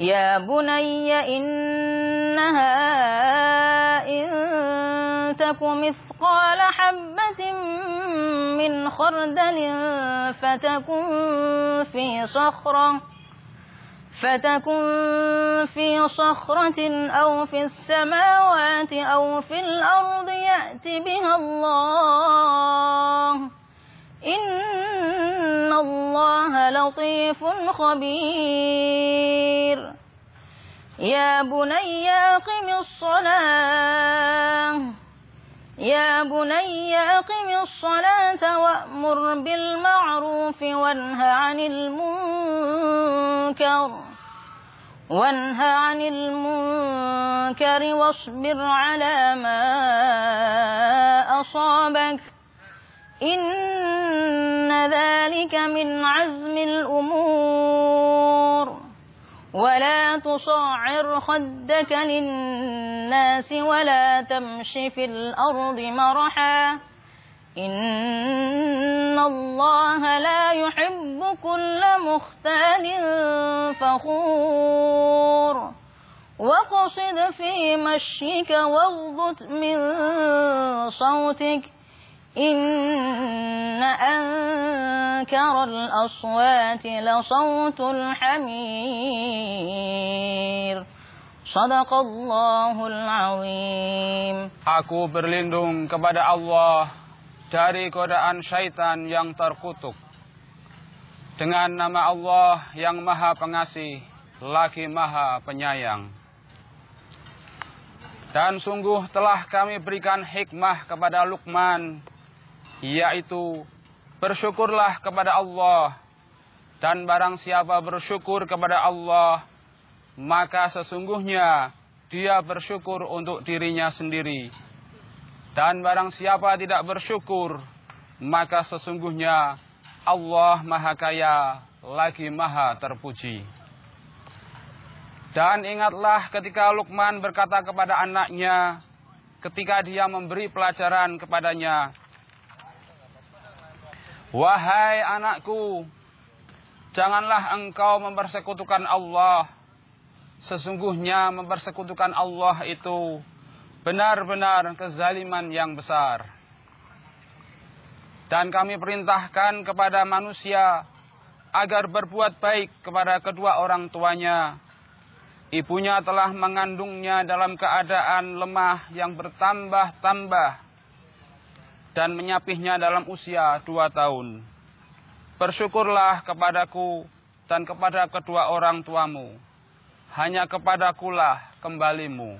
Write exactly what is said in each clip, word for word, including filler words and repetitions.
يا بني إنها إن تك مثقال حبة من خردل فتكن في صخرة فتكن في صخرة أو في السماوات أو في الأرض يأت بها الله إن الله لطيف خبير يا بني أقم الصلاة يا بني أقم الصلاة وأمر بالمعروف وانه عن المنكر وانه عن المنكر واصبر على ما أصابك إن ذلك من عزم الأمور ولا تصعر خدك للناس ولا تمش في الأرض مرحا إن الله لا يحب كل مختال فخور واقصد في مشيك واغضض من صوتك إن أنكر الأصوات لصوت الحمير Sadaqallahul azim. Aku berlindung kepada Allah dari godaan syaitan yang terkutuk. Dengan nama Allah yang Maha Pengasih, lagi Maha Penyayang. Dan sungguh telah kami berikan hikmah kepada Luqman, yaitu bersyukurlah kepada Allah, dan barang siapa bersyukur kepada Allah, maka sesungguhnya dia bersyukur untuk dirinya sendiri. Dan barang siapa tidak bersyukur, maka sesungguhnya Allah Maha Kaya lagi Maha Terpuji. Dan ingatlah ketika Luqman berkata kepada anaknya, ketika dia memberi pelajaran kepadanya, "Wahai anakku, janganlah engkau mempersekutukan Allah. Sesungguhnya mempersekutukan Allah itu benar-benar kezaliman yang besar. Dan kami perintahkan kepada manusia agar berbuat baik kepada kedua orang tuanya. Ibunya telah mengandungnya dalam keadaan lemah yang bertambah-tambah dan menyapihnya dalam usia dua tahun. Bersyukurlah kepadaku dan kepada kedua orang tuamu. Hanya kepadakulah kembalimu.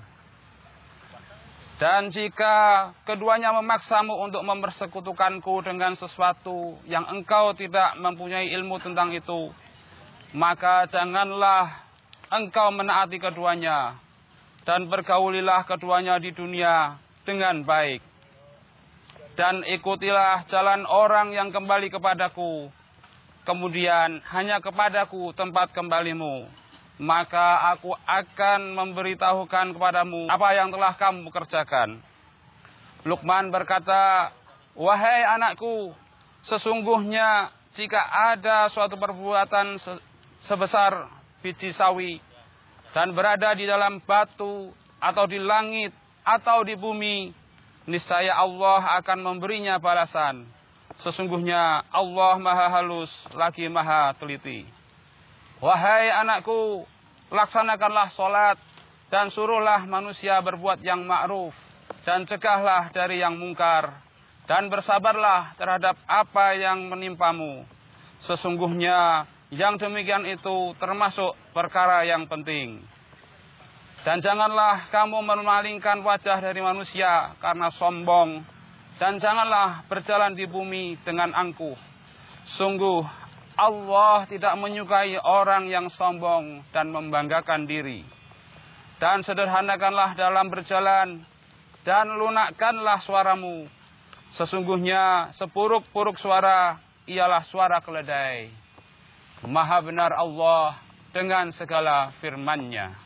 Dan jika keduanya memaksamu untuk mempersekutukanku dengan sesuatu yang engkau tidak mempunyai ilmu tentang itu, maka janganlah engkau menaati keduanya, dan pergaulilah keduanya di dunia dengan baik. Dan ikutilah jalan orang yang kembali kepadaku, kemudian hanya kepadaku tempat kembalimu. Maka aku akan memberitahukan kepadamu apa yang telah kamu kerjakan." Luqman berkata, "Wahai anakku, sesungguhnya jika ada suatu perbuatan sebesar biji sawi dan berada di dalam batu atau di langit atau di bumi, niscaya Allah akan memberinya balasan. Sesungguhnya Allah Maha Halus lagi Maha Teliti. Wahai anakku, laksanakanlah sholat dan suruhlah manusia berbuat yang ma'ruf dan cegahlah dari yang mungkar dan bersabarlah terhadap apa yang menimpamu. Sesungguhnya yang demikian itu termasuk perkara yang penting. Dan janganlah kamu memalingkan wajah dari manusia karena sombong, dan janganlah berjalan di bumi dengan angkuh. Sungguh Allah tidak menyukai orang yang sombong dan membanggakan diri. Dan sederhanakanlah dalam berjalan, dan lunakkanlah suaramu. Sesungguhnya sepuruk-puruk suara ialah suara keledai. Maha benar Allah dengan segala firman-Nya."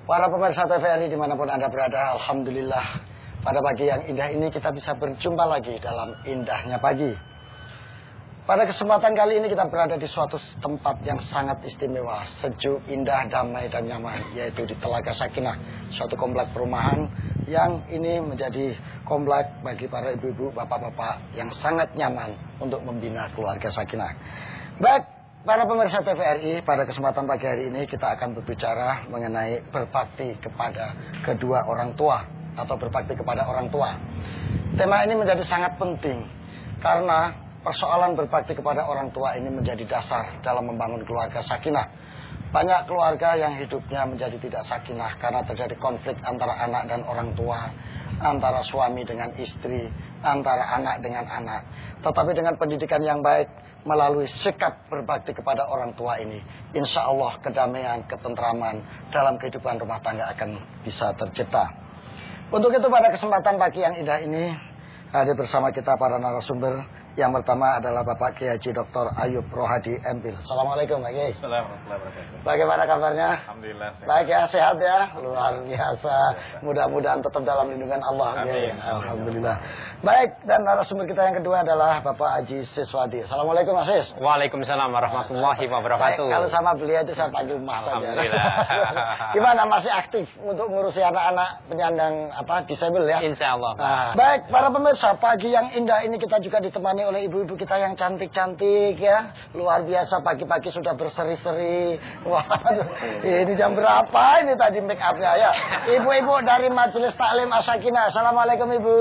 Para pemirsa T V R I dimanapun Anda berada, alhamdulillah pada pagi yang indah ini kita bisa berjumpa lagi dalam Indahnya Pagi. Pada kesempatan kali ini kita berada di suatu tempat yang sangat istimewa, sejuk, indah, damai dan nyaman, yaitu di Telaga Sakinah, suatu komplek perumahan yang ini menjadi komplek bagi para ibu-ibu, bapak-bapak yang sangat nyaman untuk membina keluarga Sakinah. Baik. Para pemirsa T V R I, pada kesempatan pagi hari ini kita akan berbicara mengenai berbakti kepada kedua orang tua atau berbakti kepada orang tua. Tema ini menjadi sangat penting karena persoalan berbakti kepada orang tua ini menjadi dasar dalam membangun keluarga sakinah. Banyak keluarga yang hidupnya menjadi tidak sakinah karena terjadi konflik antara anak dan orang tua, antara suami dengan istri, antara anak dengan anak. Tetapi dengan pendidikan yang baik, melalui sikap berbakti kepada orang tua ini, insya Allah kedamaian, ketentraman dalam kehidupan rumah tangga akan bisa tercipta. Untuk itu pada kesempatan pagi yang indah ini, hadir bersama kita para narasumber. Yang pertama adalah Bapak Kiai Haji Doktor Ayub Rohadi M Phil. Assalamualaikum Pak Kiai. Assalamualaikum. Bagaimana kabarnya? Alhamdulillah. Sehat. Baik ya, sehat ya. Luar biasa. Mudah-mudahan tetap dalam lindungan Allah. Amin. Ya. Alhamdulillah. Baik, dan narasumber kita yang kedua adalah Bapak Haji Siswadi. Assalamualaikum Mas Sis. Waalaikumsalam warahmatullahi wabarakatuh. Baik, kalau sama beliau itu saya panggil Mas saja. Alhamdulillah. Gimana, masih aktif untuk ngurusi anak-anak penyandang apa disabel ya? Insya Allah. Nah, baik, para pemirsa, pagi yang indah ini kita juga ditemani oleh ibu-ibu kita yang cantik-cantik ya. Luar biasa, pagi-pagi sudah berseri-seri. Wah, ini jam berapa ini tadi make up-nya ya? Ibu-ibu dari Majelis Taklim As-Sakinah. Assalamualaikum Ibu.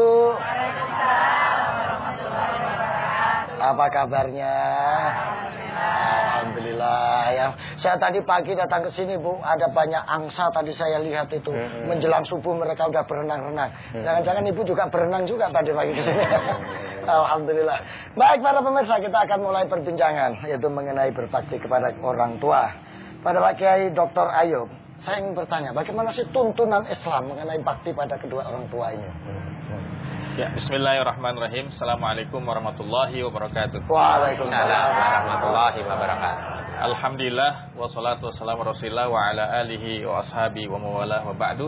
Apa kabarnya? Alhamdulillah ya. Saya tadi pagi datang ke sini Bu, ada banyak angsa tadi saya lihat itu. Hmm. Menjelang subuh mereka udah berenang-renang. Jangan-jangan Ibu juga berenang juga tadi pagi ke sini. Alhamdulillah. Baik para pemirsa, kita akan mulai perbincangan yaitu mengenai berbakti kepada orang tua. Pada Pak Kiai Doktor Ayub, saya ingin bertanya, bagaimana sih tuntunan Islam mengenai bakti pada kedua orang tua ini? Ya, bismillahirrahmanirrahim. Assalamualaikum warahmatullahi wabarakatuh. Waalaikumsalam warahmatullahi wabarakatuh. Alhamdulillah, wassalatu wassalamu rasulillah wa ala alihi wa ashabi wa mawalah wa ba'du.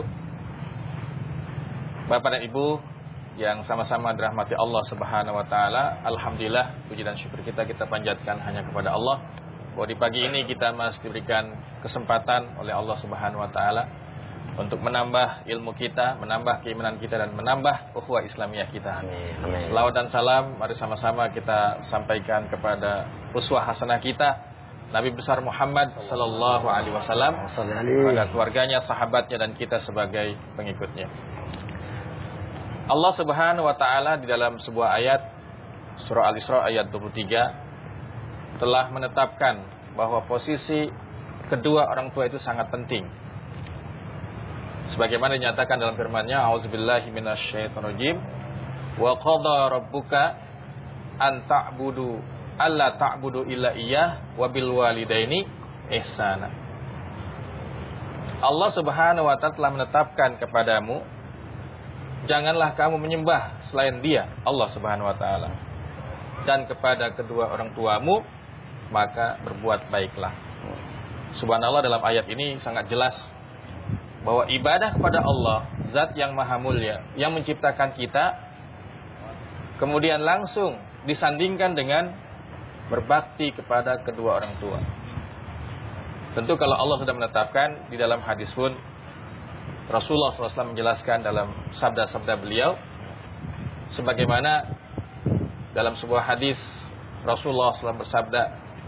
Bapak dan Ibu yang sama-sama dirahmati Allah Subhanahu wa taala, alhamdulillah puji dan syukur kita kita panjatkan hanya kepada Allah bahwa di pagi ini kita masih diberikan kesempatan oleh Allah Subhanahu wa taala untuk menambah ilmu kita, menambah keimanan kita dan menambah ukhuwah Islamiyah kita. Amin. Amin. Selawat dan salam mari sama-sama kita sampaikan kepada uswah hasanah kita Nabi besar Muhammad sallallahu alaihi wasallam, kepada keluarganya, sahabatnya dan kita sebagai pengikutnya. Allah Subhanahu wa taala di dalam sebuah ayat surah Al-Isra ayat dua puluh tiga telah menetapkan bahwa posisi kedua orang tua itu sangat penting. Sebagaimana dinyatakan dalam firman-Nya, a'udzubillahi minasyaitonirrajim, wa qadha rabbuka an ta'budu alla ta'budu illa iyyah wa bil walidaini ihsana. Allah Subhanahu wa taala telah menetapkan kepadamu, janganlah kamu menyembah selain Dia, Allah Subhanahu wa taala. Dan kepada kedua orang tuamu maka berbuat baiklah. Subhanallah, dalam ayat ini sangat jelas bahwa ibadah kepada Allah, Zat yang maha mulia, yang menciptakan kita, kemudian langsung disandingkan dengan berbakti kepada kedua orang tua. Tentu kalau Allah sudah menetapkan, di dalam hadis pun Rasulullah shallallahu alaihi wasallam menjelaskan dalam sabda-sabda beliau, sebagaimana dalam sebuah hadis Rasulullah shallallahu alaihi wasallam bersabda,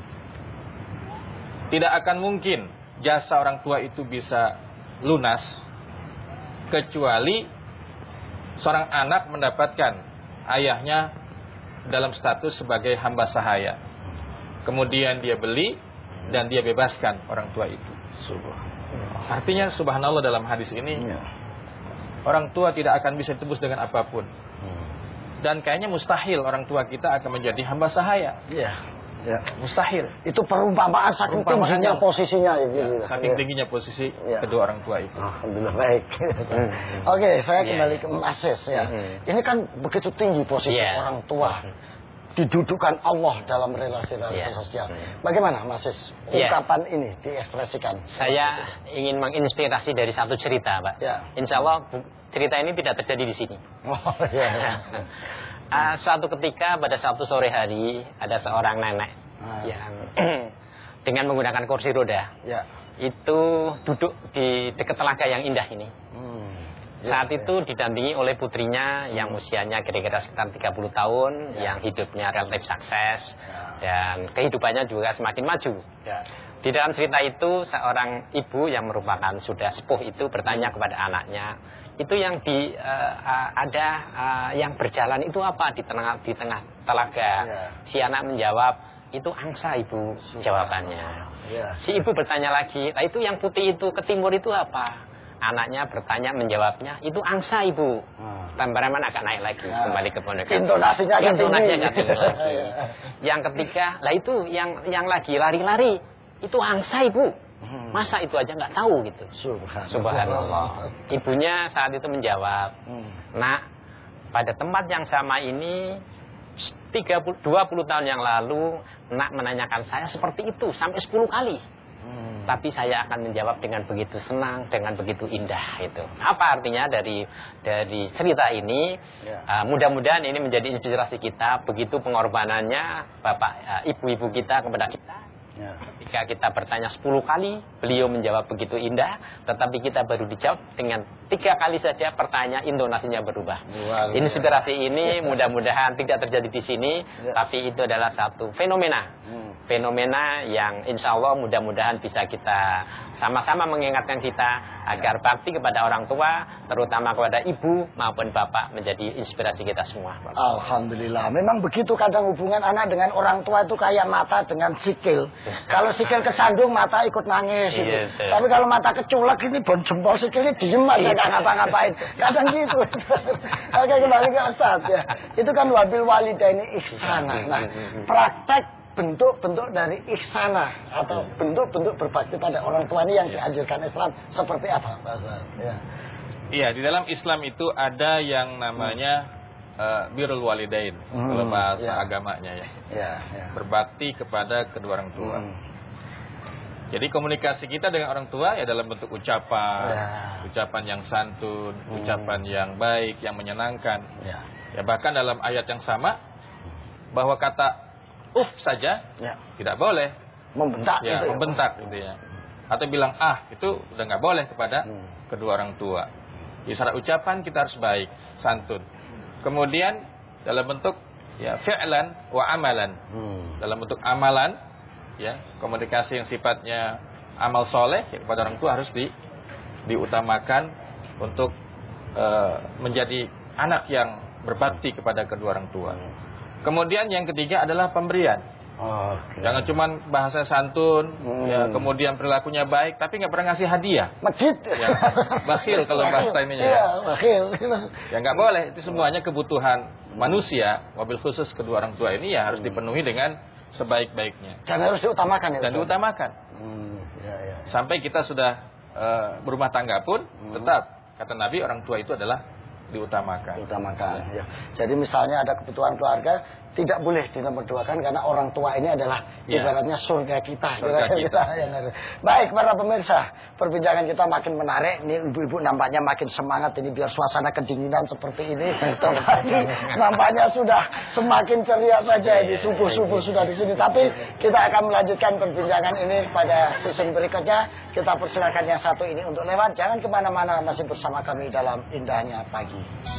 tidak akan mungkin jasa orang tua itu bisa lunas kecuali seorang anak mendapatkan ayahnya dalam status sebagai hamba sahaya, kemudian dia beli dan dia bebaskan orang tua itu. Artinya subhanallah, dalam hadis ini orang tua tidak akan bisa ditebus dengan apapun. Dan kayaknya mustahil orang tua kita akan menjadi hamba sahaya. Iya. Ya, mustahil. Itu perumpamaan saking tingginya posisinya itu. Ya, saking ya. tingginya posisi ya. kedua orang tua itu. Alhamdulillah, baik. Hmm. Oke, saya kembali ya. ke Mas Sis ya. Hmm. Ini kan begitu tinggi posisi ya. orang tua. didudukkan Allah dalam relasi-relasi ya. sosial. Bagaimana Mas Sis ungkapan ya. ini diekspresikan? Saya ingin menginspirasi dari satu cerita, Pak. Ya. Insya Allah cerita ini tidak terjadi di sini. Oh, ya. uh, suatu ketika pada suatu sore hari ada seorang nenek ah. yang dengan menggunakan kursi roda. Ya. Itu duduk di dekat telaga yang indah ini. Hmm. Ya, Saat ya. itu didampingi oleh putrinya yang hmm. usianya kira-kira sekitar tiga puluh tahun, ya. yang hidupnya relatif sukses, ya. dan kehidupannya juga semakin maju. Ya. Di dalam cerita itu, seorang ibu yang merupakan sudah sepuh itu bertanya kepada anaknya, itu yang di uh, uh, ada uh, yang berjalan itu apa di tengah di tengah telaga? Ya. Si anak menjawab, itu angsa ibu, jawabannya. Ya. Si ibu bertanya lagi, nah itu yang putih itu ke timur itu apa? Anaknya bertanya menjawabnya, itu angsa ibu. Hmm. Temperamen agak naik lagi, ya. kembali ke pondok. Intonasinya agak Intonasinya agak tinggi lagi. Yang ketiga, lah itu yang yang lagi lari-lari, itu angsa ibu. Hmm. Masa itu aja nggak tahu gitu. Subhanallah. Subhanallah. Ibunya saat itu menjawab, hmm. nak, pada tempat yang sama ini tiga puluh, dua puluh tahun yang lalu nak menanyakan saya seperti itu sampai sepuluh kali. Hmm. Tapi saya akan menjawab dengan begitu senang, dengan begitu indah itu. Apa artinya dari dari cerita ini? Ya. Uh, mudah-mudahan ini menjadi inspirasi kita. Begitu pengorbanannya bapak, uh, ibu-ibu kita kepada kita. Ya. Ketika kita bertanya sepuluh kali, beliau menjawab begitu indah, tetapi kita baru dijawab dengan tiga kali saja pertanyaan, intonasinya berubah. Wow, Inspirasi ya. ini mudah-mudahan tidak terjadi di sini, ya. tapi itu adalah satu fenomena. Hmm. Fenomena yang insya Allah mudah-mudahan bisa kita sama-sama mengingatkan kita agar bakti kepada orang tua, terutama kepada ibu maupun bapak, menjadi inspirasi kita semua. Alhamdulillah. Memang begitu kadang hubungan anak dengan orang tua itu kayak mata dengan sikil. Kalau sikil kesandung, mata ikut nangis. Gitu. Yes, yes. Tapi kalau mata keculek ini bon jempol sikilnya diem aja nggak ngapa-ngapain. Kadang gitu. Oke, kembali ke Ustaz ya. Itu kan wabil walidaini ihsana. Nah, praktek bentuk-bentuk dari ihsana atau bentuk-bentuk berbakti pada orang tua ini yang dianjurkan Islam seperti apa, Pak Ustaz? Ya. Iya, di dalam Islam itu ada yang namanya uh, birrul walidain, hmm, kalau bahasa ya. agamanya ya. Ya, ya. Berbakti kepada kedua orang tua. Hmm. Jadi komunikasi kita dengan orang tua ya dalam bentuk ucapan, ya. ucapan yang santun, hmm. ucapan yang baik, yang menyenangkan. Ya. Ya bahkan dalam ayat yang sama bahwa kata uf saja ya. tidak boleh, membentak, ya, gitu membentak gitu ya. Atau bilang ah itu udah nggak boleh kepada hmm. kedua orang tua. Di secara ucapan kita harus baik, santun. Kemudian dalam bentuk ya fi'lan wa amalan. Hmm. Dalam bentuk amalan ya, komunikasi yang sifatnya amal soleh ya, kepada orang tua harus di diutamakan untuk uh, menjadi anak yang berbakti kepada kedua orang tua. Hmm. Kemudian yang ketiga adalah pemberian. Oh, okay. Jangan cuma bahasa santun, hmm. ya, kemudian perilakunya baik, tapi nggak pernah ngasih hadiah. Masjid. Ya, bakhil kalau bahasa ininya. Ya, bakhil. Ya nggak boleh. Itu semuanya kebutuhan hmm. manusia. Mobil khusus kedua orang tua ini ya harus hmm. dipenuhi dengan sebaik-baiknya. Dan harus diutamakan ya. Dan diutamakan. Hmm. Ya, ya. Sampai kita sudah uh, berumah tangga pun, hmm. tetap kata Nabi orang tua itu adalah diutamakan. Diutamakan. Ya. Jadi misalnya ada kebutuhan keluarga, tidak boleh dinomorduakan karena orang tua ini adalah ya. ibaratnya surga kita. Surga kita. kita. Baik para pemirsa, perbincangan kita makin menarik. Ini ibu-ibu nampaknya makin semangat ini biar suasana kedinginan seperti ini. Tapi nampaknya sudah semakin ceria saja ini subuh-subuh sudah di sini. Tapi kita akan melanjutkan perbincangan ini pada season berikutnya. Kita persilakan yang satu ini untuk lewat. Jangan kemana-mana, masih bersama kami dalam Indahnya Pagi.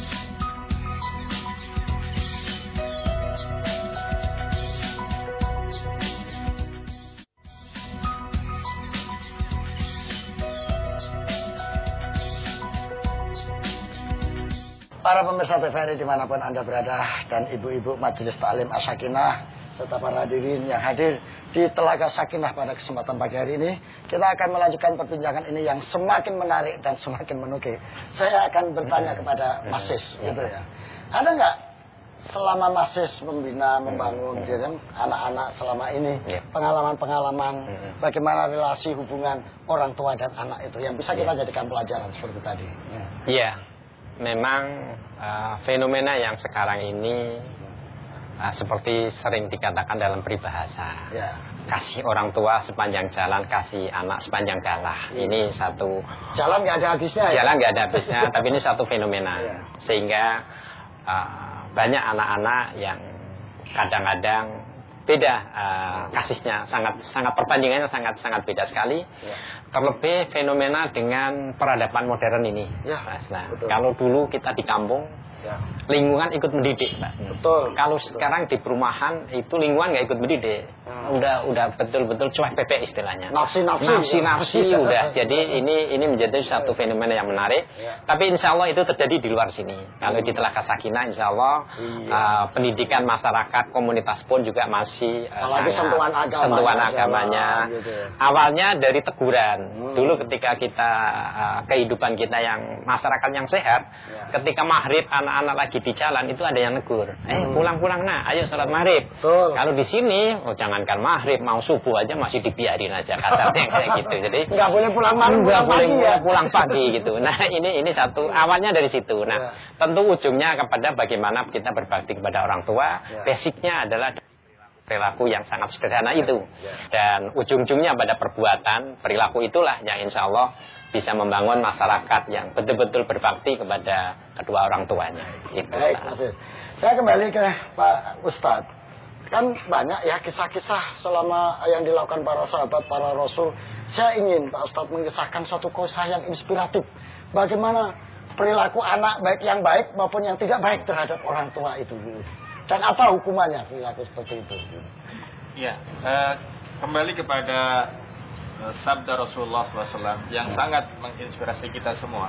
Para pemirsa T V R I dimanapun Anda berada dan ibu-ibu Majelis Ta'lim As-Sakinah serta para hadirin yang hadir di Telaga Sakinah pada kesempatan pagi hari ini, kita akan melanjutkan perbincangan ini yang semakin menarik dan semakin menukik. Saya akan bertanya kepada Mas Sis, gitu ya. Ada nggak selama Mas Sis membina, membangun anak-anak selama ini, pengalaman-pengalaman bagaimana relasi hubungan orang tua dan anak itu yang bisa kita jadikan pelajaran seperti tadi? Iya. Memang uh, fenomena yang sekarang ini uh, seperti sering dikatakan dalam peribahasa, Ya. kasih orang tua sepanjang jalan, kasih anak sepanjang galah. Ini satu Jalan nggak ada habisnya. Ya? Jalan nggak ada habisnya, tapi ini satu fenomena. Ya. Sehingga uh, banyak anak-anak yang kadang-kadang beda uh, kasihnya, sangat sangat perbandingannya sangat sangat beda sekali. Ya. Terlebih fenomena dengan peradaban modern ini. Ya, Mas. Nah, betul. kalau dulu kita di kampung, Ya. lingkungan ikut mendidik, Pak. Betul. Kalau betul. sekarang di perumahan itu lingkungan nggak ikut mendidik, Hmm. udah udah betul-betul cuek pepek istilahnya. Nafsi-nafsi. Nafsi-nafsi udah. Jadi ini ini menjadi satu fenomena yang menarik. Ya. Tapi insya Allah itu terjadi di luar sini. Kalau di Telaga Sakinah, insya Allah Iya. uh, pendidikan masyarakat komunitas pun juga masih uh, Apalagi sangat- sentuhan agama, sentuhan ya, agamanya. gitu ya. Awalnya dari teguran. Hmm. Dulu ketika kita uh, kehidupan kita yang masyarakat yang sehat, Ya. ketika maghrib anak-anak lagi di jalan itu ada yang negur. Eh Hmm. pulang-pulang nah, ayo sholat maghrib. Betul. Kalau di sini, oh jangankan maghrib, mau subuh aja masih dibiarin aja kasarnya kayak gitu. Jadi Nggak boleh pulang malam, nggak pulang boleh pagi ya. pulang pagi gitu. Nah ini ini satu awalnya dari situ. Nah Ya. tentu ujungnya kepada bagaimana kita berbakti kepada orang tua. Ya. Basicnya adalah perilaku yang sangat sederhana itu. Ya. Dan ujung-ujungnya pada perbuatan perilaku itulah yang insya Allah bisa membangun masyarakat yang betul-betul berbakti kepada kedua orang tuanya. Itu. Baik, Mas Yus. Saya kembali ke Pak Ustadz. Kan banyak ya kisah-kisah selama yang dilakukan para sahabat, para rasul. Saya ingin Pak Ustadz mengisahkan suatu kisah yang inspiratif. Bagaimana perilaku anak baik yang baik maupun yang tidak baik terhadap orang tua itu. Dan apa hukumannya perilaku seperti itu. Ya, eh, kembali kepada eh, sabda Rasulullah shallallahu alaihi wasallam yang sangat menginspirasi kita semua.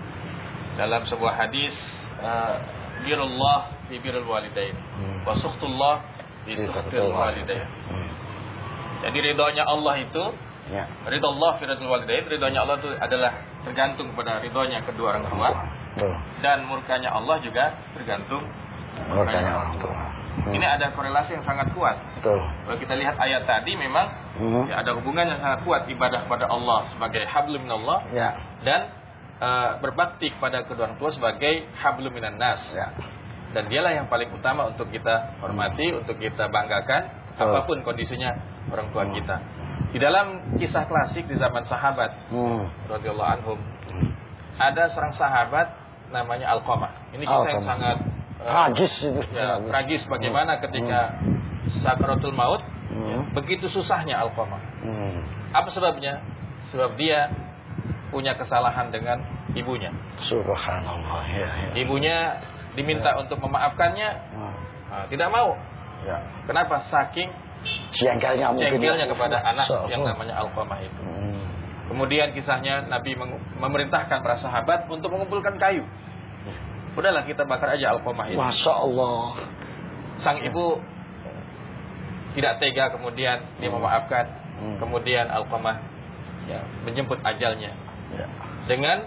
Dalam sebuah hadis, eh, birullah bi birrul walidain, Hmm. wa sukhtullah bi sukhtil walidain. Hmm. Jadi ridhonya Allah itu, Ya. ridho Allah fi ridhil walidain, ridhonya Allah itu adalah tergantung pada ridhonya kedua orang tua, Betul. dan murkanya Allah juga tergantung Murkanya orang tua. Hmm. Ini ada korelasi yang sangat kuat. Betul. Kalau kita lihat ayat tadi memang Hmm. ya, ada hubungan yang sangat kuat ibadah kepada Allah sebagai hablum minallah Ya. dan uh, berbakti kepada kedua orang tua sebagai hablum minan nas. Ya. Dan dialah yang paling utama untuk kita hormati, untuk kita banggakan Betul. apapun kondisinya orang tua Hmm. kita. Di dalam kisah klasik di zaman sahabat Hmm. radhiyallahu anhum, Hmm. ada seorang sahabat namanya Alqamah. Ini kisah yang Alqamah. sangat uh, Tragis itu. ya, tragis bagaimana ketika sakaratul maut, Hmm. ya, begitu susahnya Alqamah. Hmm. Apa sebabnya? Sebab dia punya kesalahan dengan ibunya. Subhanallah. Ya, ya. Ibunya diminta untuk memaafkannya, Hmm. nah, tidak mau. Ya. Kenapa? Saking Jengkelnya mungkin. jengkelnya ya. kepada anak So- yang namanya Alqamah itu. Hmm. Kemudian kisahnya Nabi meng- memerintahkan para sahabat untuk mengumpulkan kayu. Udahlah kita bakar aja Alqamah itu. Masya Allah. Sang ibu tidak tega, kemudian dia memaafkan. Hmm. Kemudian Alqamah ya, menjemput ajalnya Ya. dengan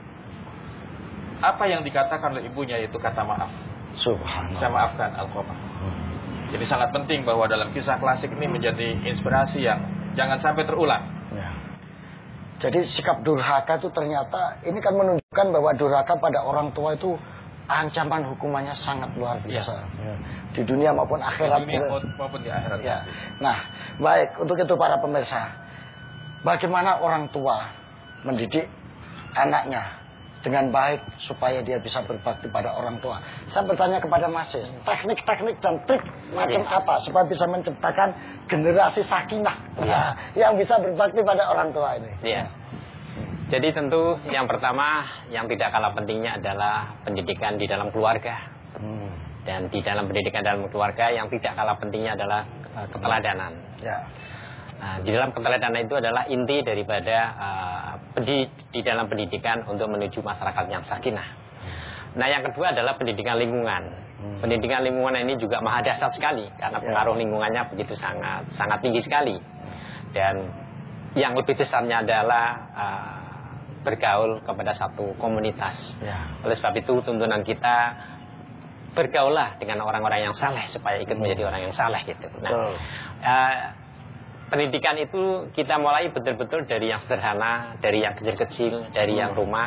apa yang dikatakan oleh ibunya, yaitu kata maaf. Subhanallah. Saya maafkan Alqamah. Hmm. Jadi sangat penting bahwa dalam kisah klasik ini menjadi inspirasi yang jangan sampai terulang. Ya. Jadi sikap durhaka itu ternyata ini kan menunjukkan bahwa durhaka pada orang tua itu ancaman hukumannya sangat luar biasa. Ya. Di dunia maupun akhirat. Di dunia maupun di akhirat. Ya. Nah, baik untuk itu para pemirsa, bagaimana orang tua mendidik anaknya dengan baik supaya dia bisa berbakti pada orang tua. Saya bertanya kepada Mas Sis, teknik-teknik dan trik macam Ya. apa supaya bisa menciptakan generasi sakinah Ya. nah, yang bisa berbakti pada orang tua ini. Iya. Jadi tentu yang pertama yang tidak kalah pentingnya adalah pendidikan di dalam keluarga. Hmm. Dan di dalam pendidikan dalam keluarga yang tidak kalah pentingnya adalah uh, keteladanan. Ya. Nah, di dalam keteladanan itu adalah inti daripada uh, pendi- di dalam pendidikan untuk menuju masyarakat yang sakinah. Nah, yang kedua adalah pendidikan lingkungan. Hmm. Pendidikan lingkungan ini juga maha dahsyat sekali karena Ya. pengaruh lingkungannya begitu sangat sangat tinggi sekali. Dan yang lebih besarnya adalah uh, bergaul kepada satu komunitas. Ya. Oleh sebab itu tuntunan kita bergaullah dengan orang-orang yang saleh supaya ikut menjadi orang yang saleh gitu. Nah, Betul. uh, pendidikan itu kita mulai betul-betul dari yang sederhana, dari yang kecil-kecil, dari yang rumah,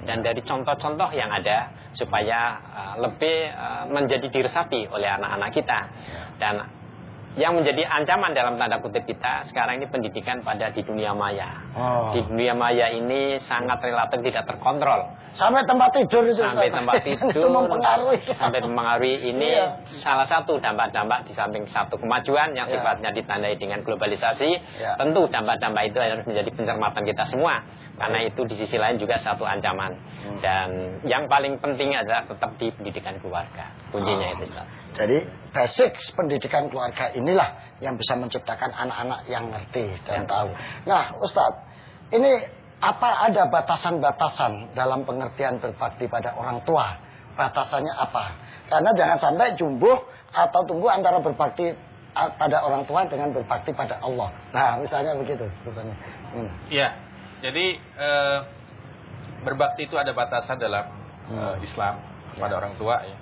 dan dari contoh-contoh yang ada supaya uh, lebih uh, menjadi diresapi oleh anak-anak kita. Dan yang menjadi ancaman dalam tanda kutip kita sekarang ini pendidikan pada di dunia maya. Oh. Di dunia maya ini sangat relatif tidak terkontrol. Sampai tempat tidur itu. Sampai tempat tidur. Itu mempengaruhi. Sampai mempengaruhi ini iya. Salah satu dampak-dampak di samping satu kemajuan yang iya. Sifatnya ditandai dengan globalisasi. Iya. Tentu dampak-dampak itu harus menjadi pencermatan kita semua. Karena itu di sisi lain juga satu ancaman. Hmm. Dan yang paling penting adalah tetap di pendidikan keluarga. Kuncinya oh. itu Ustaz. Jadi basic pendidikan keluarga inilah yang bisa menciptakan anak-anak yang ngerti dan tahu. Nah Ustadz, ini apa ada batasan-batasan dalam pengertian berbakti pada orang tua? Batasannya apa? Karena jangan sampai jumbuh atau tumbuh antara berbakti pada orang tua dengan berbakti pada Allah. Nah misalnya begitu. Iya, hmm. jadi eh, berbakti itu ada batasan dalam hmm. eh, Islam pada ya. Orang tua ya.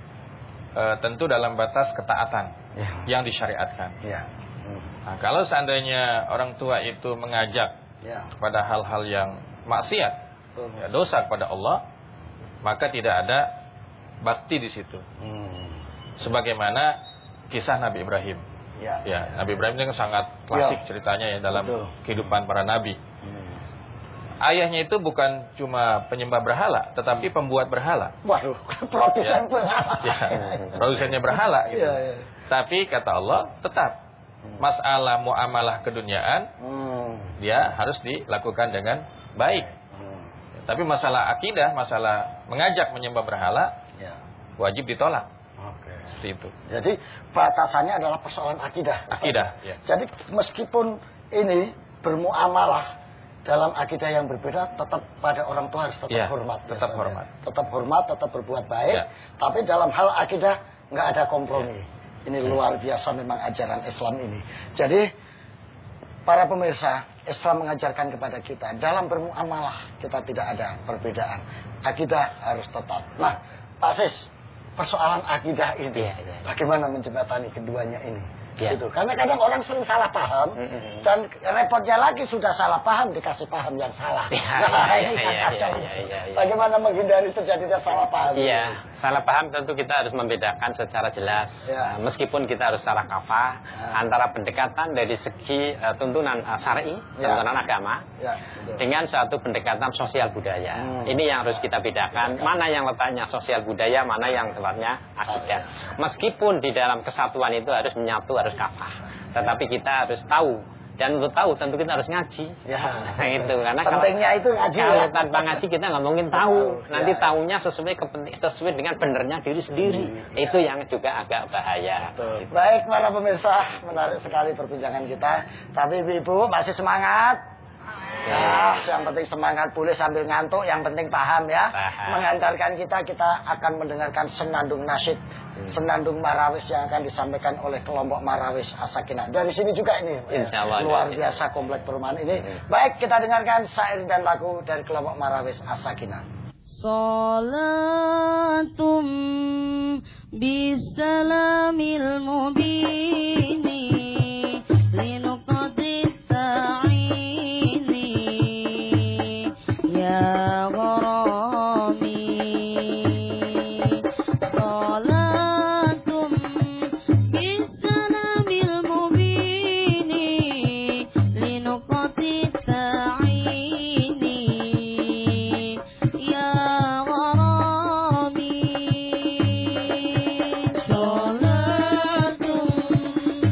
E, tentu dalam batas ketaatan ya. Yang disyariatkan. Ya. Hmm. Nah, kalau seandainya orang tua itu mengajak ya. Kepada hal-hal yang maksiat, hmm. ya, dosa kepada Allah, maka tidak ada bakti di situ. Hmm. Sebagaimana kisah Nabi Ibrahim. Ya. Ya, Nabi Ibrahim itu sangat klasik ya. Ceritanya ya dalam Betul. Kehidupan para nabi. Hmm. Ayahnya itu bukan cuma penyembah berhala, tetapi pembuat berhala. Waduh, produsen ya. berhala. Ya, produsennya berhala gitu. Ya, ya. Tapi kata Allah, tetap masalah muamalah keduniaan, hmm. dia harus dilakukan dengan baik. Hmm. Tapi masalah akidah, masalah mengajak menyembah berhala, ya. Wajib ditolak. Oke. Seperti itu. Jadi batasannya adalah persoalan akidah. Akidah. Ya. Jadi meskipun ini bermuamalah dalam akidah yang berbeda, tetap pada orang tua harus tetap ya, hormat. Tetap ya, hormat. Tetap hormat, tetap berbuat baik. Ya. Tapi dalam hal akidah nggak ada kompromi. Ya. Ini luar biasa memang ajaran Islam ini. Jadi para pemirsa, Islam mengajarkan kepada kita dalam bermuamalah kita tidak ada perbedaan. Akidah harus tetap. Nah, Pak Sis, persoalan akidah ini, ya, ya, ya. Bagaimana menjembatani keduanya ini? Ya. Gitu. Karena kadang orang sering salah paham mm-hmm. dan repotnya lagi sudah salah paham dikasih paham yang salah. Ya, nah, ini ya, ya, ya, ya, ya, ya. Bagaimana menghindari terjadinya salah paham? Iya, salah paham tentu kita harus membedakan secara jelas. Ya. Uh, meskipun kita harus secara kafah ya. Antara pendekatan dari segi uh, tuntunan uh, syar'i, ya. Tuntunan agama, ya, dengan suatu pendekatan sosial budaya. Hmm. Ini yang harus kita bedakan. Ya. Mana yang letaknya sosial budaya, mana yang letaknya akidah. Meskipun di dalam kesatuan itu harus menyatu, harus kafah, tetapi kita harus tahu, dan untuk tahu tentu kita harus ngaji. Ya. Nah, itu karena pentingnya kalau, itu ngaji. Kalau ya. Tanpa ngaji kita nggak mungkin tahu. Nanti ya. Tahunya sesuai kepenting, sesuai dengan benernya diri sendiri. Hmm. Itu yang juga agak bahaya. Betul. Baik para pemirsa, menarik sekali perbincangan kita. Tapi ibu masih semangat. Ya, yang penting semangat, boleh sambil ngantuk, yang penting paham ya. Paham. Mengantarkan kita, kita akan mendengarkan senandung nasyid, hmm. senandung marawis yang akan disampaikan oleh kelompok Marawis As-Sakinah. Dari sini juga ini, Insya Allah, luar ya. Biasa komplek perumahan ini. Hmm. Baik, kita dengarkan syair dan lagu dari kelompok Marawis As-Sakinah. Salatum bisalamil mubini linuqadis ya gharami salatum bisalamil mubini linuqati ta'ini ya gharami salatum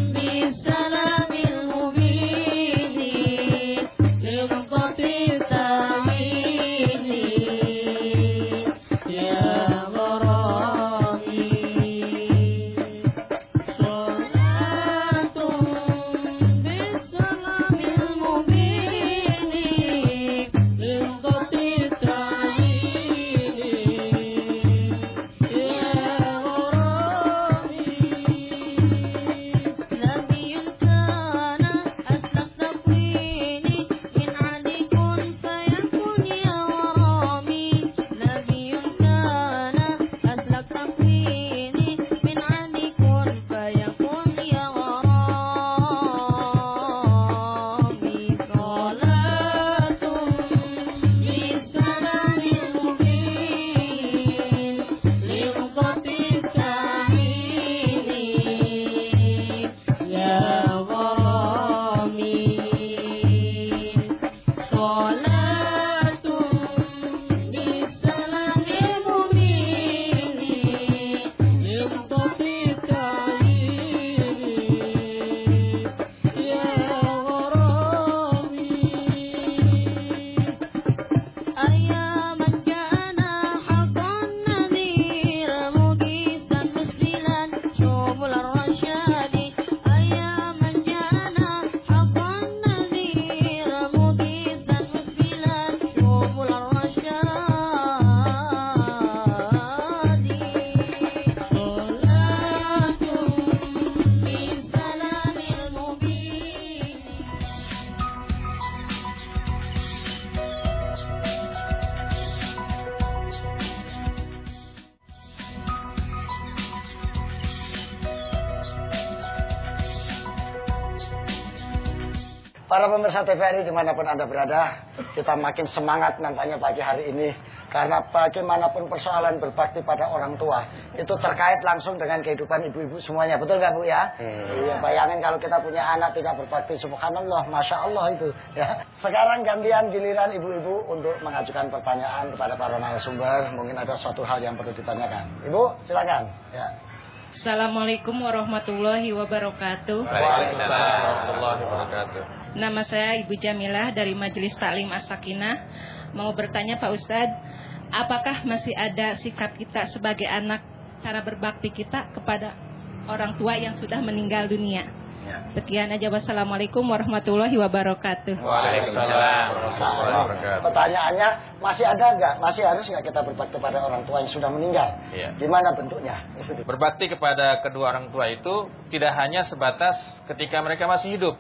Para pemirsa T V R I dimanapun Anda berada, kita makin semangat nampaknya pagi hari ini. Karena bagaimanapun persoalan berbakti pada orang tua, itu terkait langsung dengan kehidupan ibu-ibu semuanya. Betul nggak Bu ya? Hmm. Iya, bayangin kalau kita punya anak tidak berbakti, subhanallah, masya Allah itu. Ya. Sekarang gantian giliran ibu-ibu untuk mengajukan pertanyaan kepada para narasumber. Mungkin ada suatu hal yang perlu ditanyakan. Ibu, silakan. Ya. Assalamualaikum warahmatullahi wabarakatuh. Waalaikumsalam warahmatullahi wabarakatuh. Nama saya Ibu Jamilah dari Majelis Taklim As-Sakinah. Mau bertanya Pak Ustadz, apakah masih ada sikap kita sebagai anak, cara berbakti kita kepada orang tua yang sudah meninggal dunia? Ya. Sekian aja, wassalamualaikum warahmatullahi wabarakatuh. Waalaikumsalam warahmatullahi wabarakatuh. Pertanyaannya, masih ada nggak? Masih harus nggak kita berbakti kepada orang tua yang sudah meninggal? Ya. Gimana bentuknya? Berbakti kepada kedua orang tua itu tidak hanya sebatas ketika mereka masih hidup.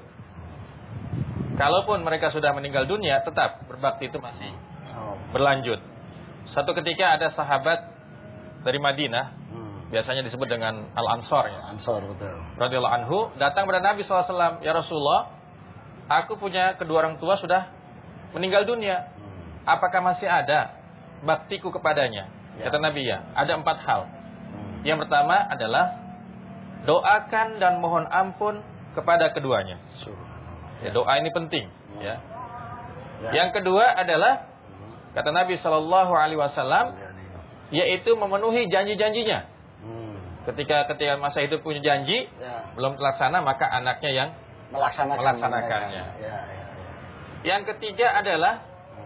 Kalaupun mereka sudah meninggal dunia, tetap berbakti itu masih berlanjut. Suatu ketika ada sahabat dari Madinah, hmm. biasanya disebut dengan Al-Ansor, ya. Ansor, betul. Radhiyallahu anhu, datang pada Nabi shallallahu alaihi wasallam, ya Rasulullah, aku punya kedua orang tua sudah meninggal dunia. Hmm. Apakah masih ada baktiku kepadanya? Ya. Kata Nabi, ya, ada empat hal. Hmm. Yang pertama adalah doakan dan mohon ampun kepada keduanya. Ya, doa ini penting, ya. Ya. Yang kedua adalah kata Nabi Shallallahu Alaihi Wasallam, yaitu memenuhi janji-janjinya. Hmm. Ketika ketika masa hidup punya janji, ya. belum terlaksana, maka anaknya yang Melaksanakan melaksanakannya. Ya, ya, ya. Yang ketiga adalah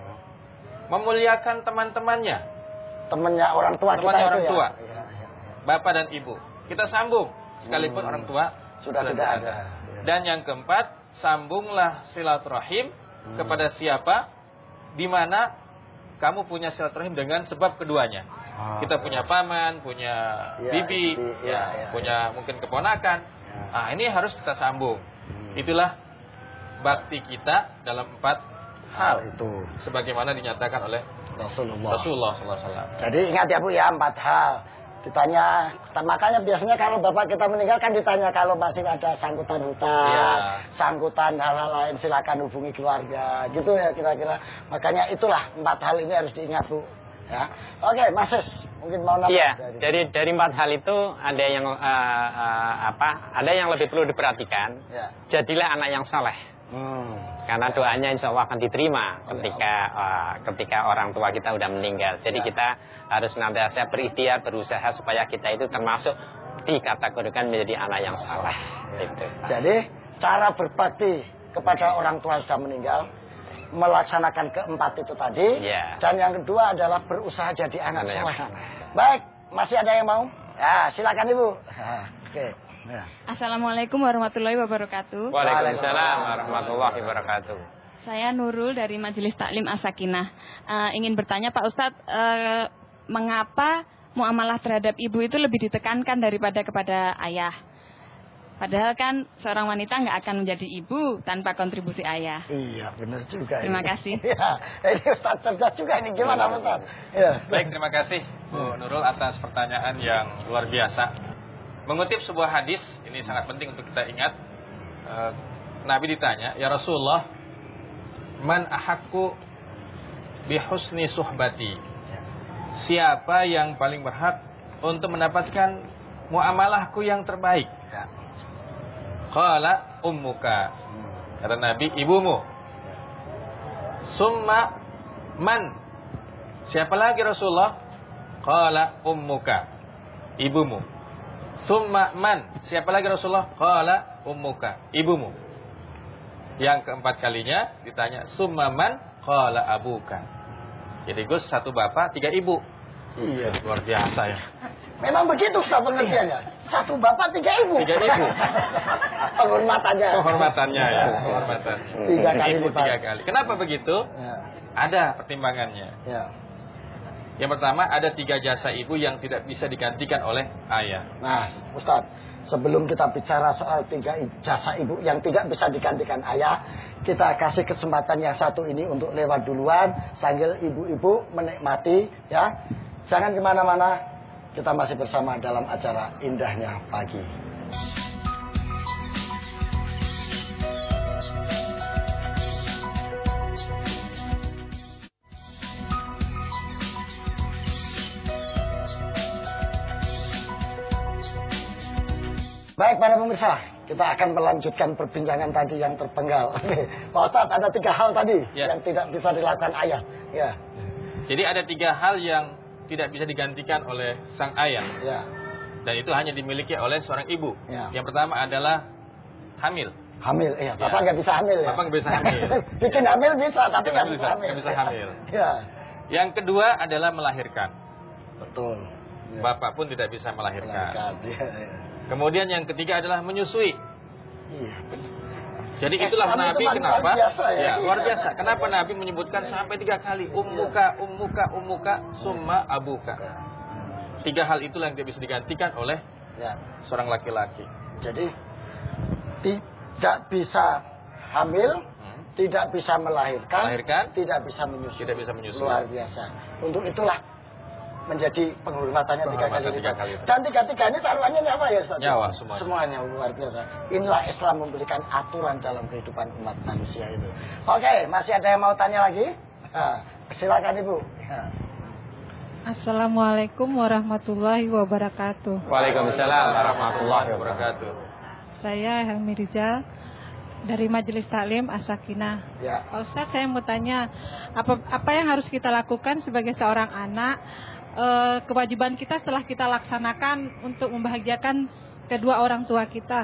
memuliakan teman-temannya. Temannya orang tua Temannya kita orang itu tua, ya? Ya, ya, ya. Bapak dan ibu. Kita sambung, sekalipun hmm. orang tua sudah, sudah tidak ada. ada. Dan yang keempat, sambunglah silaturahim hmm. kepada siapa, di mana kamu punya silaturahim dengan sebab keduanya. Oh, kita punya paman, punya ya, bibi, ya, ya, ya, punya ya. mungkin keponakan. Ya. Nah, ini harus kita sambung. Hmm. Itulah bakti kita dalam empat hal itu, sebagaimana dinyatakan oleh Rasulullah. Rasulullah Sallallahu Alaihi Wasallam. Jadi ingat ya Bu ya, empat hal. Ditanya, makanya biasanya kalau bapak kita meninggal kan ditanya kalau masih ada sangkutan hutang, ya. sangkutan hal-hal lain silakan hubungi keluarga, gitu ya kira-kira. Makanya itulah empat hal ini harus diingat Bu. Ya, oke, Mas Sis, mungkin mau nambah. Iya, dari... dari dari empat hal itu ada yang uh, uh, apa? Ada yang lebih perlu diperhatikan. Ya. Jadilah anak yang saleh. Hmm. Karena doanya insya Allah akan diterima ketika uh, ketika orang tua kita udah meninggal. Jadi ya. kita harus senantiasa berikhtiar, berusaha supaya kita itu termasuk dikategorikan menjadi anak yang saleh. Ya. Gitu. Jadi cara berbakti kepada orang tua sudah meninggal, melaksanakan keempat itu tadi. Ya. Dan yang kedua adalah berusaha jadi anak, anak saleh. Baik, masih ada yang mau? Ya, silakan Ibu. Oke. Ya. Assalamualaikum warahmatullahi wabarakatuh. Waalaikumsalam warahmatullahi wabarakatuh. Saya Nurul dari Majelis Taklim As-Sakinah. Uh, ingin bertanya Pak Ustadz, uh, mengapa muamalah terhadap ibu itu lebih ditekankan daripada kepada ayah? Padahal kan seorang wanita nggak akan menjadi ibu tanpa kontribusi ayah. Iya, benar juga. Terima ini. kasih. Ya, ini Ustadz cerdas juga ini, gimana Ustadz? Ya. Baik, terima kasih Bu Nurul atas pertanyaan yang luar biasa. Mengutip sebuah hadis, ini sangat penting untuk kita ingat. Uh, Nabi ditanya, ya Rasulullah, man ahakku bihusni suhbati. Siapa yang paling berhak untuk mendapatkan muamalahku yang terbaik? Ya. Qala ummuka. Kata Nabi, ibumu. Summa man. Siapa lagi Rasulullah? Qala ummuka. Ibumu. Summa man. Siapa lagi Rasulullah? Qala ummuka. Ibumu. Yang keempat kalinya ditanya summa man? Qala abuka. Jadi Gus, satu bapak, tiga ibu. Iya, luar biasa ya. Memang begitu Ustaz pengertiannya. Satu bapak, tiga ibu. Tiga ibu. Penghormatannya. Penghormatannya ya, penghormatannya. Tiga kali ibu tiga kali. Kenapa begitu? Ya. Ada pertimbangannya. Ya. Yang pertama, ada tiga jasa ibu yang tidak bisa digantikan oleh ayah. Nah, Ustaz, sebelum kita bicara soal tiga jasa ibu yang tidak bisa digantikan ayah, kita kasih kesempatan yang satu ini untuk lewat duluan, sambil ibu-ibu menikmati, ya. Jangan kemana-mana, kita masih bersama dalam acara Indahnya Pagi. Baik para pemirsa, kita akan melanjutkan perbincangan tadi yang terpenggal. Pak Ustadz, ada tiga hal tadi ya. yang tidak bisa dilakukan ayah. Ya. Jadi ada tiga hal yang tidak bisa digantikan oleh sang ayah. Ya. Dan itu hanya dimiliki oleh seorang ibu. Ya. Yang pertama adalah hamil. Hamil, iya. Bapak nggak ya. bisa hamil ya? Bapak nggak bisa hamil. Bikin hamil bisa, tapi nggak bisa, bisa hamil. Gak bisa hamil. Ya. Yang kedua adalah melahirkan. Betul. Ya. Bapak pun tidak bisa melahirkan. melahirkan. Ya, ya. Kemudian yang ketiga adalah menyusui. Iya. Jadi itulah Islam Nabi itu kenapa? Luar biasa, ya? ya, luar biasa. Kenapa Nabi menyebutkan sampai tiga kali ummuka, ummuka, ummuka, summa abuka. Tiga hal itulah yang tidak bisa digantikan oleh ya. seorang laki-laki. Jadi tidak bisa hamil, hmm. tidak bisa melahirkan, melahirkan, tidak bisa menyusui. Tidak bisa menyusui. Luar biasa. Untuk itulah menjadi penghormatannya tiga kali tiga kali itu. Dan tiga-tiga ini taruhannya nyawa ya Ustaz? Nyawa semuanya. Semuanya luar biasa. Inilah Islam memberikan aturan dalam kehidupan umat manusia itu. Oke, masih ada yang mau tanya lagi? Nah, silakan Ibu. Ya. Assalamualaikum warahmatullahi wabarakatuh. Waalaikumsalam warahmatullahi wabarakatuh. Saya Helmi Rizal dari Majelis Taklim As-Sakinah. Ya. Pak Ustadz, saya mau tanya, apa apa yang harus kita lakukan sebagai seorang anak? E, kewajiban kita setelah kita laksanakan untuk membahagiakan kedua orang tua kita,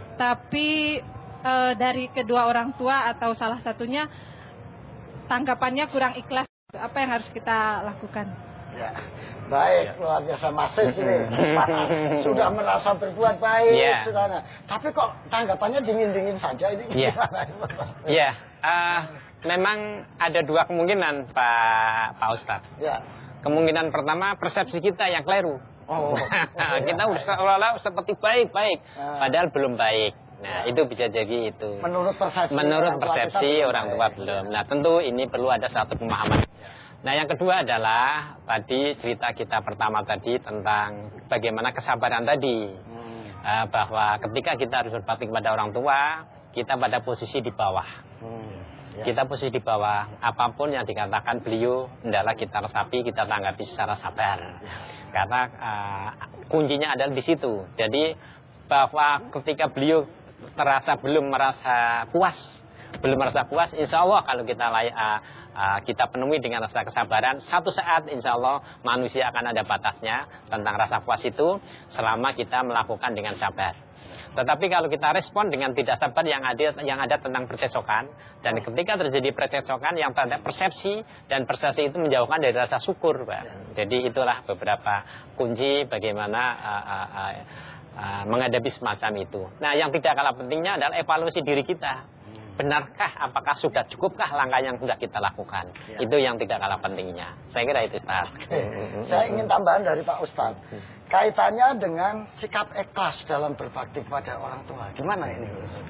tapi e, dari kedua orang tua atau salah satunya tanggapannya kurang ikhlas. Apa yang harus kita lakukan? Ya. Baik, luar biasa masih ini. Sudah merasa berbuat baik, yeah. saudara. Tapi kok tanggapannya dingin-dingin saja ini yeah. gimana? Iya, uh, memang ada dua kemungkinan Pak Pak Ustadz. Ya. Kemungkinan pertama persepsi kita yang keliru. Oh. Kita seolah-olah seperti baik-baik, ah. padahal belum baik. Nah, itu bisa jadi itu. Menurut persepsi. Menurut persepsi orang tua belum. Nah, tentu ini perlu ada satu pemahaman. Nah, yang kedua adalah tadi cerita kita pertama tadi tentang bagaimana kesabaran tadi. Hmm. Uh, bahwa ketika kita harus berbakti kepada orang tua, kita pada posisi di bawah. Hmm. Ya. Kita posisi di bawah. Apapun yang dikatakan beliau, hendaklah kita resapi, kita tanggapi secara sabar. Ya. Karena uh, kuncinya adalah di situ. Jadi bahwa ketika beliau terasa belum merasa puas, belum merasa puas, insya Allah kalau kita layak uh, uh, kita penuhi dengan rasa kesabaran, satu saat insya Allah manusia akan ada batasnya tentang rasa puas itu selama kita melakukan dengan sabar. Tetapi kalau kita respon dengan tidak sabar, yang ada yang ada tentang percecokan, dan ketika terjadi percecokan yang terhadap persepsi, dan persepsi itu menjauhkan dari rasa syukur, Pak. Jadi itulah beberapa kunci bagaimana uh, uh, uh, uh, menghadapi semacam itu. Nah, yang tidak kalah pentingnya adalah evaluasi diri kita. Benarkah, apakah sudah cukupkah langkah yang sudah kita lakukan? Ya. Itu yang tidak kalah pentingnya. Saya kira itu, Ustaz. Saya ingin tambahan dari Pak Ustaz. Kaitannya dengan sikap ikhlas dalam berbakti kepada orang tua. Gimana ini?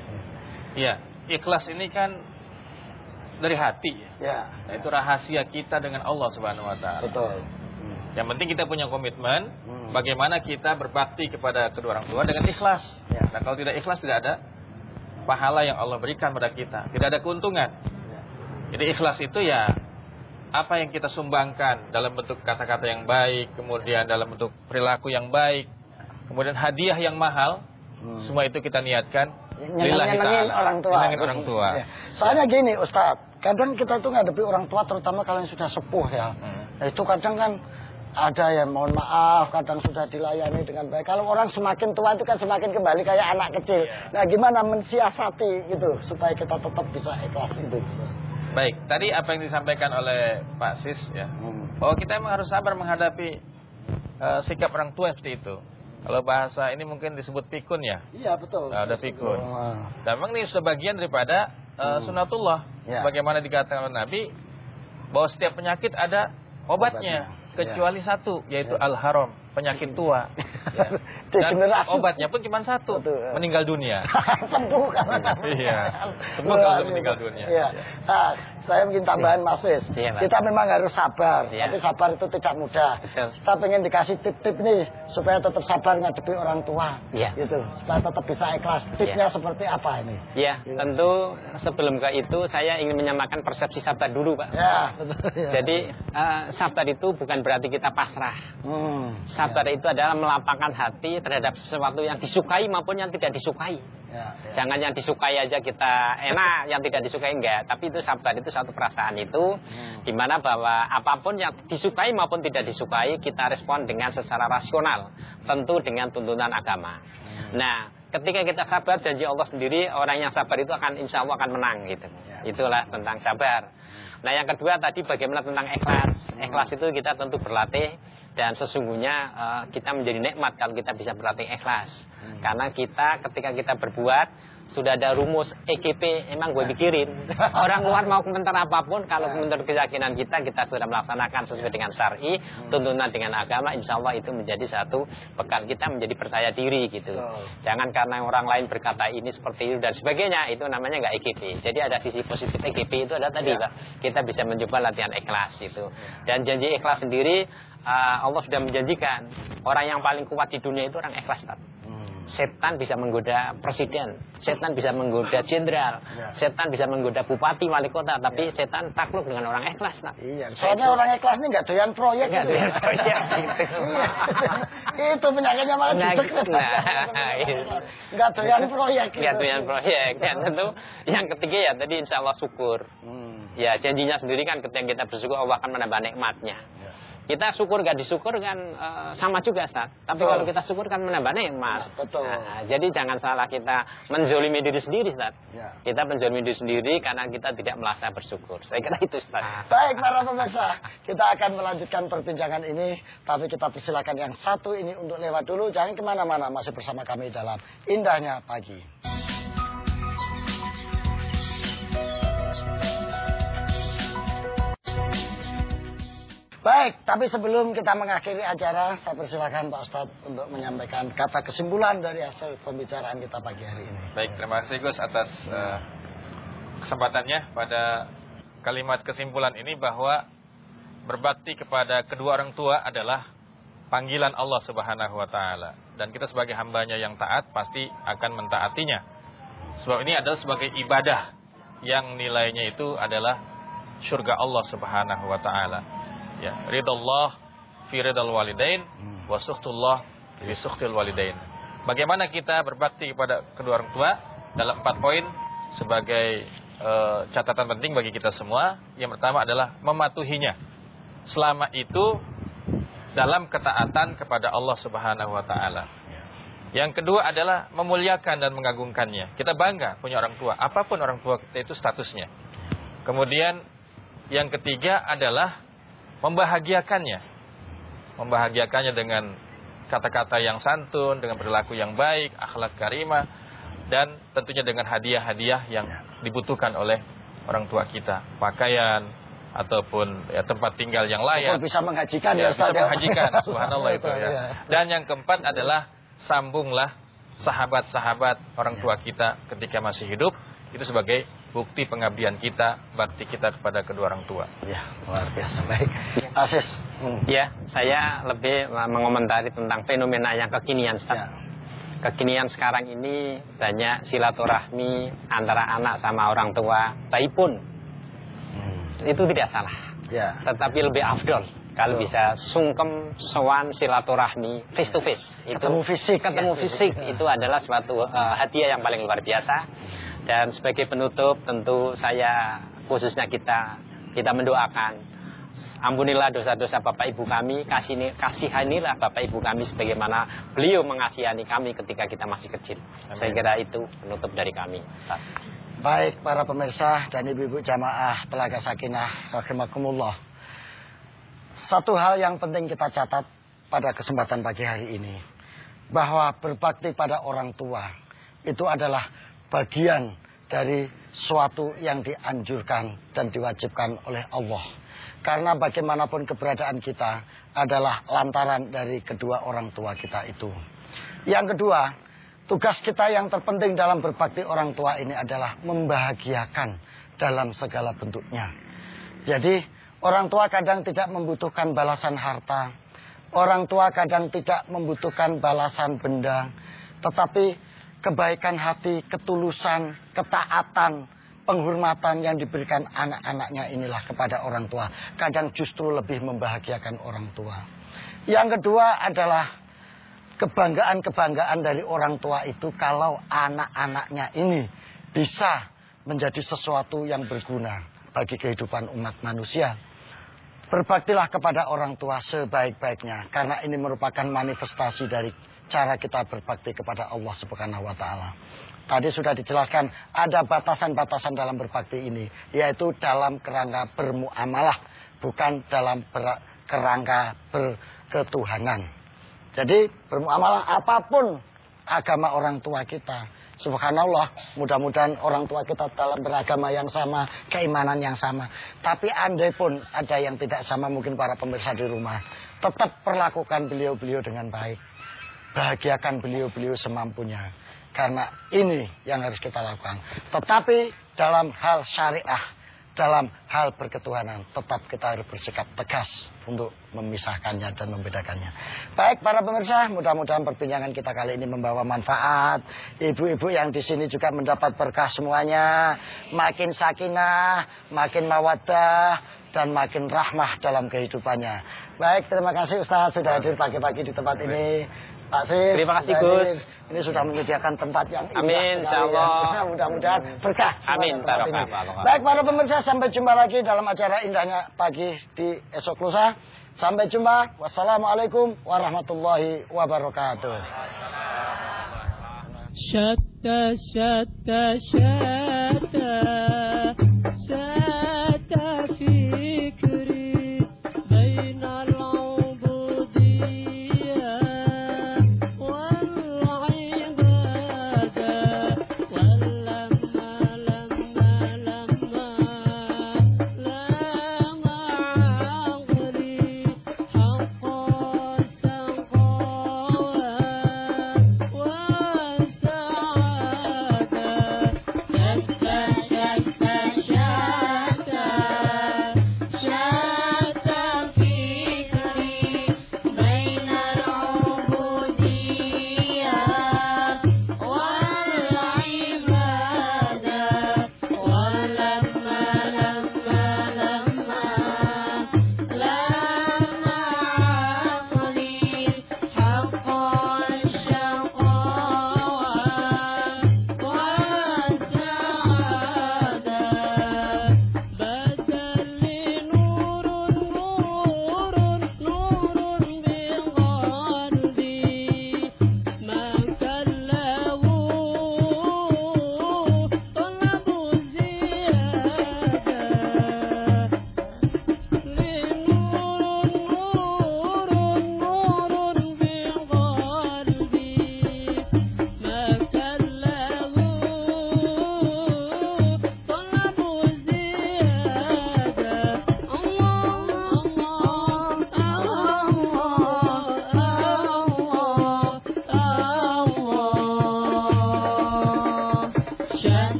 Iya, ikhlas ini kan dari hati. Ya. Nah, itu rahasia kita dengan Allah Subhanahu Wa Taala. Betul. Yang penting kita punya komitmen, hmm. bagaimana kita berbakti kepada kedua orang tua dengan ikhlas. Ya. Nah, kalau tidak ikhlas tidak ada pahala yang Allah berikan pada kita, tidak ada keuntungan. Ya. Jadi ikhlas itu ya apa yang kita sumbangkan dalam bentuk kata-kata yang baik, kemudian dalam bentuk perilaku yang baik, kemudian hadiah yang mahal, hmm. semua itu kita niatkan lillahi ta'ala, orang tua. orang tua. Ya. Soalnya gini Ustadz, kadang kita tuh ngadepi orang tua, terutama kalau yang sudah sepuh ya, hmm. nah, itu kadang kan ada yang mohon maaf, kadang sudah dilayani dengan baik. Kalau orang semakin tua itu kan semakin kembali kayak anak kecil. Nah, gimana mensiasati gitu supaya kita tetap bisa ikhlas itu? Baik, tadi apa yang disampaikan oleh Pak Sis ya, hmm. bahwa kita memang harus sabar menghadapi uh, sikap orang tua seperti itu. Kalau bahasa ini mungkin disebut pikun ya. Iya betul. Nah, ada pikun. Oh. Dan memang ini sudah bagian daripada uh, hmm. sunnatullah. Ya. Bagaimana dikatakan oleh Nabi bahwa setiap penyakit ada obatnya, obatnya. kecuali ya. satu, yaitu ya. al-haram, penyakit tua. Ya. Dan obatnya pun cuma satu, Betul, ya. meninggal dunia. Sembuh karena Iya. Sembuh kalau meninggal dunia. Iya. Nah, saya mungkin tambahan Mas Is. Iya, kita memang harus sabar, iya. tapi sabar itu tidak mudah. Betul. Kita pengen dikasih tip-tip nih supaya tetap sabar ngadepi orang tua, iya. gitu. Supaya tetap bisa ikhlas. Tipnya iya. seperti apa ini? Iya, gitu. Tentu sebelum ke itu saya ingin menyamakan persepsi sabar dulu, Pak. Ya, betul. Ya. Jadi uh, sabar itu bukan berarti kita pasrah. Hmm, sabar ya. Itu adalah melapangkan hati terhadap sesuatu yang disukai maupun yang tidak disukai. Ya, ya. Jangan yang disukai aja kita enak, yang tidak disukai enggak. Tapi itu sabar itu satu perasaan itu, hmm. dimana bahwa apapun yang disukai maupun tidak disukai kita respon dengan secara rasional, tentu dengan tuntunan agama. Hmm. Nah, ketika kita sabar, janji Allah sendiri orang yang sabar itu akan insya Allah akan menang gitu. Ya. Itulah tentang sabar. Nah, yang kedua tadi bagaimana tentang ikhlas. Ikhlas itu kita tentu berlatih. Dan sesungguhnya uh, kita menjadi nikmat kalau kita bisa berlatih ikhlas. Hmm. Karena kita ketika kita berbuat sudah ada rumus E G P, emang gue pikirin. Orang luar mau komentar apapun, kalau menurut keyakinan kita, kita sudah melaksanakan sesuai dengan syar'i, tuntunan dengan agama, insya Allah itu menjadi satu bekal kita menjadi percaya diri gitu. Jangan karena orang lain berkata ini seperti itu dan sebagainya, itu namanya nggak E G P. Jadi ada sisi positif E G P itu ada tadi, Pak. Kita bisa mencoba latihan ikhlas itu. Dan janji ikhlas sendiri, Uh, Allah sudah menjanjikan orang yang paling kuat di dunia itu orang ikhlas, Pak. Hmm. Setan bisa menggoda presiden, setan bisa menggoda jenderal, ya. Setan bisa menggoda bupati, wali kota, tapi ya. Setan takluk dengan orang ikhlas, Pak. Iya. Soalnya orang ikhlas ini nggak doyan proyek, nggak gitu. doyan proyek, gitu. Itu penyakitnya malah nah, gitu. Nah, nggak doyan proyek. Nggak gitu. doyan proyek. Dan tentu yang ketiga ya tadi insya Allah syukur. Hmm. Ya janjinya sendiri kan ketika kita bersyukur Allah akan menambah nikmatnya. Ya. Kita syukur gak disyukur kan uh, sama juga, Ustaz. Tapi betul. Kalau kita syukur kan menambah nikmat. Betul. Nah, jadi jangan salah kita menzolimi diri sendiri, Ustaz. Ya. Kita menzolimi diri sendiri karena kita tidak merasa bersyukur. Saya kira itu, Ustaz. Baik para pemirsa, kita akan melanjutkan perbincangan ini. Tapi kita persilakan yang satu ini untuk lewat dulu. Jangan kemana-mana, masih bersama kami dalam Indahnya Pagi. Baik, tapi sebelum kita mengakhiri acara, saya persilakan Pak Ustadz untuk menyampaikan kata kesimpulan dari hasil pembicaraan kita pagi hari ini. Baik, terima kasih Gus atas uh, kesempatannya pada kalimat kesimpulan ini bahwa berbakti kepada kedua orang tua adalah panggilan Allah Subhanahu wa taala dan kita sebagai hambanya yang taat pasti akan mentaatinya. Sebab ini adalah sebagai ibadah yang nilainya itu adalah surga Allah Subhanahu wa taala. Ya, ridallah fi ridal walidain wa sukhtullah fi sukhtil walidain. Bagaimana kita berbakti kepada kedua orang tua dalam empat poin sebagai e, catatan penting bagi kita semua. Yang pertama adalah mematuhinya. Selama itu dalam ketaatan kepada Allah Subhanahu wa taala. Yang kedua adalah memuliakan dan mengagungkannya. Kita bangga punya orang tua, apapun orang tua kita itu statusnya. Kemudian yang ketiga adalah membahagiakannya. Membahagiakannya dengan kata-kata yang santun, dengan perilaku yang baik, akhlak karimah, dan tentunya dengan hadiah-hadiah yang dibutuhkan oleh orang tua kita. Pakaian, ataupun ya, tempat tinggal yang layak. Oh, bisa menghajikan ya, ya, bisa menghajikan, subhanallah itu ya. Dan yang keempat adalah sambunglah sahabat-sahabat orang tua kita ketika masih hidup. Itu sebagai bukti pengabdian kita, bakti kita kepada kedua orang tua. Ya, luar biasa. Baik. Asis. Hmm. Ya, saya lebih mengomentari tentang fenomena yang kekinian, Ustaz. Ya. Kekinian sekarang ini banyak silaturahmi antara anak sama orang tua, baik pun. Hmm. Itu tidak salah. Ya. Tetapi lebih afdol kalau oh. bisa sungkem, sowan, silaturahmi, face to face. Ketemu itu, fisik. Ketemu ya. fisik itu adalah suatu uh, hadiah yang paling luar biasa. Dan sebagai penutup tentu saya khususnya kita kita mendoakan ampunilah dosa-dosa Bapak Ibu kami, kasih kasihanilah Bapak Ibu kami sebagaimana beliau mengasihani kami ketika kita masih kecil. Amin. Saya kira itu penutup dari kami. Ustaz. Baik para pemirsa dan ibu-ibu jamaah Telaga Sakinah rahimakumullah. Satu hal yang penting kita catat pada kesempatan pagi hari ini, bahwa berbakti pada orang tua itu adalah bagian dari suatu yang dianjurkan dan diwajibkan oleh Allah. Karena bagaimanapun keberadaan kita adalah lantaran dari kedua orang tua kita itu. Yang kedua, tugas kita yang terpenting dalam berbakti orang tua ini adalah membahagiakan dalam segala bentuknya. Jadi orang tua kadang tidak membutuhkan balasan harta, orang tua kadang tidak membutuhkan balasan benda, tetapi kebaikan hati, ketulusan, ketaatan, penghormatan yang diberikan anak-anaknya inilah kepada orang tua kadang justru lebih membahagiakan orang tua. Yang kedua adalah kebanggaan-kebanggaan dari orang tua itu kalau anak-anaknya ini bisa menjadi sesuatu yang berguna bagi kehidupan umat manusia. Berbaktilah kepada orang tua sebaik-baiknya karena ini merupakan manifestasi dari cara kita berbakti kepada Allah Subhanahu wa taala. Tadi sudah dijelaskan ada batasan-batasan dalam berbakti ini, yaitu dalam kerangka bermuamalah, bukan dalam ber, kerangka berketuhanan. Jadi bermuamalah apapun agama orang tua kita. Subhanallah, mudah-mudahan orang tua kita dalam beragama yang sama, keimanan yang sama. Tapi andai pun ada yang tidak sama, mungkin para pemirsa di rumah, tetap perlakukan beliau-beliau dengan baik. Bahagiakan beliau-beliau semampunya. Karena ini yang harus kita lakukan. Tetapi dalam hal syariah, dalam hal berketuhanan, tetap kita harus bersikap tegas untuk memisahkannya dan membedakannya. Baik para pemirsa, mudah-mudahan perbincangan kita kali ini membawa manfaat. Ibu-ibu yang di sini juga mendapat berkah semuanya. Makin sakinah, makin mawaddah, dan makin rahmah dalam kehidupannya. Baik, terima kasih Ustaz sudah hadir pagi-pagi di tempat ini. Pak Sis, terima kasih Gus. Ini sudah menyediakan tempat yang indah. Amin, insyaallah. Ya. Mudah-mudahan berkah. Amin. Baik para pemirsa, sampai jumpa lagi dalam acara indahnya pagi di esok lusa. Sampai jumpa. Wassalamualaikum warahmatullahi wabarakatuh. Syatta syatta syatta